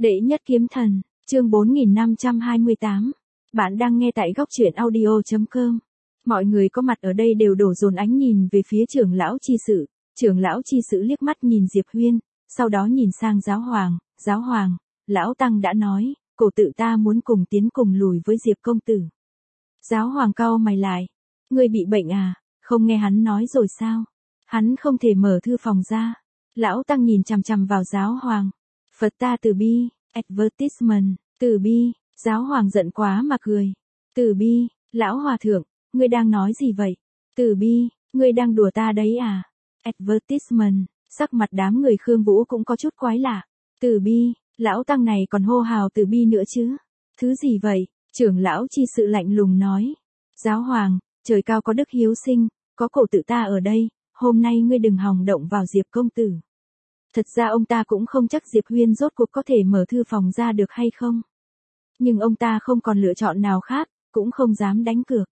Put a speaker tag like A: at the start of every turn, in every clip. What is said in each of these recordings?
A: Đệ nhất kiếm thần, chương 4528. Bạn đang nghe tại góc truyện audio.com. Mọi người có mặt ở đây đều đổ dồn ánh nhìn về phía trưởng lão chi sự. Trưởng lão chi sự liếc mắt nhìn Diệp Huyên, sau đó nhìn sang giáo hoàng, lão tăng đã nói, cổ tự ta muốn cùng tiến cùng lùi với Diệp công tử. Giáo hoàng cau mày lại, ngươi bị bệnh à, không nghe hắn nói rồi sao? Hắn không thể mở thư phòng ra. Lão tăng nhìn chằm chằm vào giáo hoàng. Phật ta từ bi, advertisement, từ bi, giáo hoàng giận quá mà cười. Từ bi, lão hòa thượng, ngươi đang nói gì vậy? Từ bi, ngươi đang đùa ta đấy à? Advertisement, sắc mặt đám người Khương Vũ cũng có chút quái lạ. Từ bi, lão tăng này còn hô hào từ bi nữa chứ? Thứ gì vậy? Trưởng lão chi sự lạnh lùng nói. Giáo hoàng, trời cao có đức hiếu sinh, có cổ tự ta ở đây, hôm nay ngươi đừng hòng động vào Diệp công tử. Thật ra ông ta cũng không chắc Diệp Huyên rốt cuộc có thể mở thư phòng ra được hay không. Nhưng ông ta không còn lựa chọn nào khác, cũng không dám đánh cược.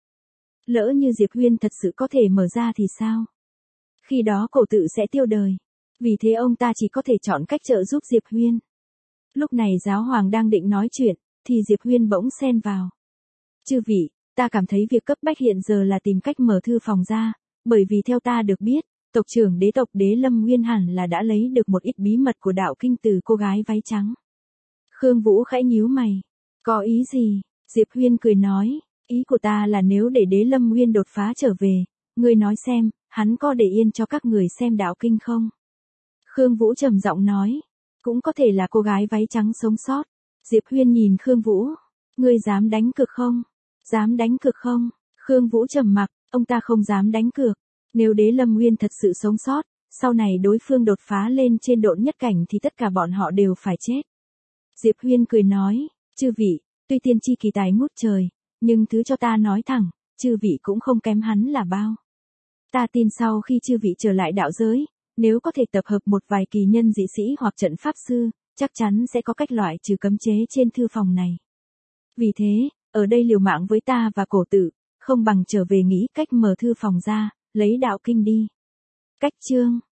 A: Lỡ như Diệp Huyên thật sự có thể mở ra thì sao? Khi đó cổ tự sẽ tiêu đời. Vì thế ông ta chỉ có thể chọn cách trợ giúp Diệp Huyên. Lúc này giáo hoàng đang định nói chuyện, thì Diệp Huyên bỗng xen vào. Chư vị, ta cảm thấy việc cấp bách hiện giờ là tìm cách mở thư phòng ra, bởi vì theo ta được biết, tộc trưởng đế tộc Đế Lâm Nguyên hẳn là đã lấy được một ít bí mật của đạo kinh từ cô gái váy trắng. Khương Vũ khẽ nhíu mày. Có ý gì? Diệp Huyên cười nói, ý của ta là nếu để Đế Lâm Nguyên đột phá trở về, ngươi nói xem, hắn có để yên cho các người xem đạo kinh không? Khương Vũ trầm giọng nói, cũng có thể là cô gái váy trắng sống sót. Diệp Huyên nhìn Khương Vũ, ngươi dám đánh cược không? Dám đánh cược không? Khương Vũ trầm mặc, ông ta không dám đánh cược. Nếu Đế Lâm Nguyên thật sự sống sót, sau này đối phương đột phá lên trên độn nhất cảnh thì tất cả bọn họ đều phải chết. Diệp Huyên cười nói, chư vị, tuy tiên tri kỳ tài ngút trời, nhưng thứ cho ta nói thẳng, chư vị cũng không kém hắn là bao. Ta tin sau khi chư vị trở lại đạo giới, nếu có thể tập hợp một vài kỳ nhân dị sĩ hoặc trận pháp sư, chắc chắn sẽ có cách loại trừ cấm chế trên thư phòng này. Vì thế, ở đây liều mạng với ta và cổ tự, không bằng trở về nghĩ cách mở thư phòng ra, lấy đạo kinh đi. Cách chương